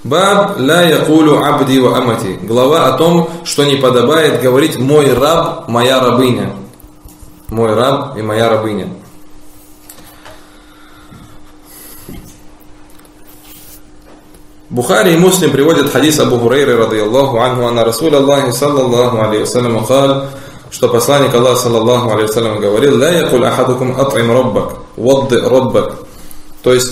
Баб ла якулю абди ва амати. Глава о том, что не подобает говорить мой раб, моя рабыня. Мой раб и моя рабыня. Бухари и Муслим приводят хадис Абу Хурайры радийаллаху анху, анна Расул Аллахи саллаллаху алейхи вассалям сказал, что посланник Аллаха саллаллаху алейхи вассалям говорил: ла якуль ахадукум ат'им раббак, вадди раббак. То есть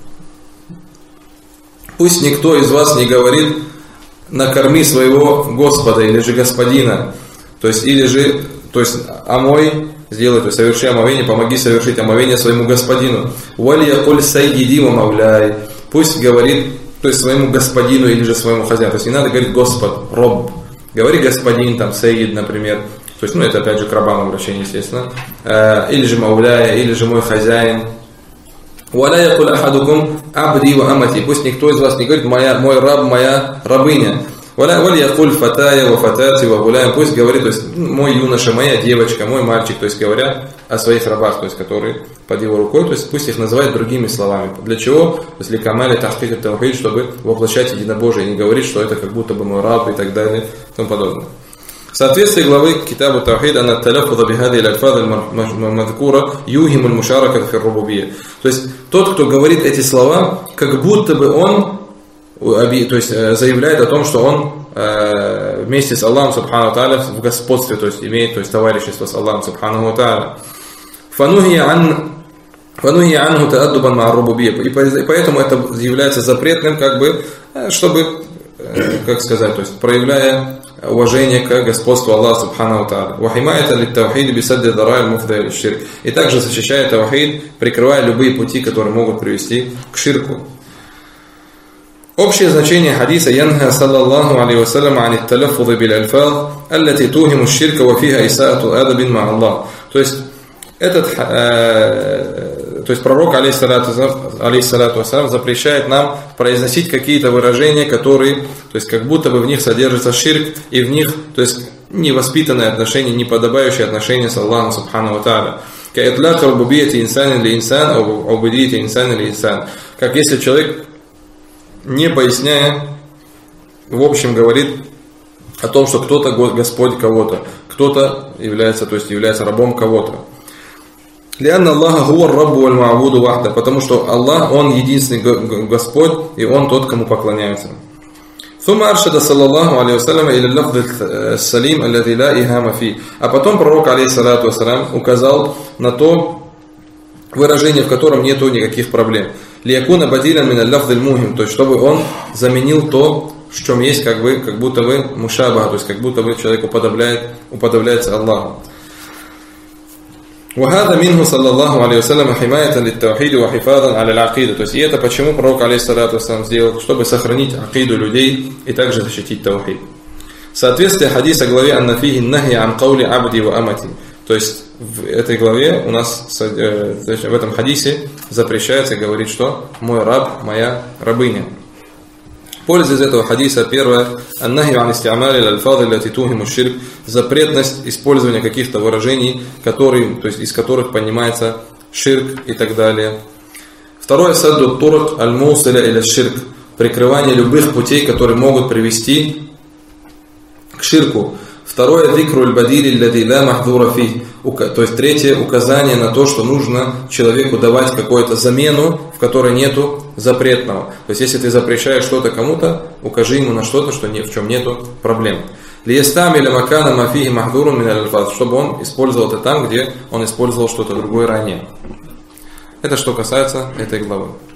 пусть никто из вас не говорит накорми своего Господа или же Господина, то есть или же, то есть омой, сделай, то есть соверши омовение, помоги совершить омовение своему Господину. Валь якуль сайиди ва мавляй. Пусть говорит, то есть своему господину или же своему хозяину. То есть не надо говорить Господ, Роб. Говори господин, там, Саид, например. То есть, ну, это опять же к рабам обращение, естественно. Или же Мауляя, или же мой хозяин. Валя якуль ахадукум абди ва амати. Пусть никто из вас не говорит мой раб, моя рабыня. Валя якуль фатая ва фатати ва гуляем. Пусть говорит, то есть мой юноша, моя девочка, мой мальчик. То есть говоря о своих рабах, то есть которые под его рукой, то есть пусть их называют другими словами. Для чего? То есть ликамали тахкик ат-таухид, чтобы воплощать единобожие, и не говорить, что это как будто бы мой раб и так далее и тому подобное. В соответствии главы Китабу Таухид, анна таляффуза бихади аль-альфаз аль-мадкура юхиму аль-мушарака фи ар-рубубийя. То есть тот, кто говорит эти слова, как будто бы он, то есть заявляет о том, что он вместе с Аллахом Субхану Тааля в господстве, то есть имеет, то есть товарищество с Аллахом Субхану Тааля. Фанухия анху тааддубан ма ар-рубубийя. И поэтому это является запретным, как бы, чтобы, как сказать, то есть проявляя уважение к господству Аллаха Субхану Тааля. Вахимаята лит-таухид бисадди дарай аль-муфдия лиш-ширк. И также защищает таухид, прикрывая любые пути, которые могут привести к ширку. Общее значение хадиса янха саллаллаху алейхи вассалям ан ат-талаффуз бил-альфаз аллати тухиму аш-ширка ва фиха исаату адабин ма Аллах. То есть то есть пророк алейхиссалату вассалям запрещает нам произносить какие-то выражения, которые, то есть как будто бы в них содержится ширк, и в них, то есть невоспитанные отношения, неподобающие отношения с Аллахом Субхану ва Тааля. Как если человек, не поясняя, в общем говорит о том, что кто-то Господь кого-то, кто-то является, то есть является рабом кого-то. Потому что Аллах, Он единственный Господь, и Он тот, кому поклоняются. А потом пророк, алейхиссалату вассалям, указал на то выражение, в котором нету никаких проблем. То есть чтобы он заменил то, в чем есть как будто бы мушаба, то есть как будто бы человек уподобляется Аллаху. وهذا منه صلى الله عليه وسلم حماية للتوحيد وحفاظا على العقيدة. То есть и это почему пророк алейхиссалату вассалям сделал, чтобы сохранить акиду людей и также защитить таухид. Соответствие хадиса главе аннафихи нахи ан каули абди ва амати. То есть в этой главе у нас, в этом хадисе запрещается говорить, что мой раб, моя рабыня. Польза из этого хадиса: первое, аннахи ан исти'мали аль-альфаз аллати тухиму аш-ширк, запретность использования каких-то выражений, которые, то есть из которых понимается ширк и так далее. Второе, садду турк аль-мусиля иля ширк, прикрывание любых путей, которые могут привести к ширку. Второе, зикру аль-бадили аллади ла махдура фи, то есть третье, указание на то, что нужно человеку давать какую-то замену, в которой нету запретного. То есть если ты запрещаешь что-то кому-то, укажи ему на что-то, что в чем нету проблем. Чтобы он использовал это там, где он использовал что-то другое ранее. Это что касается этой главы.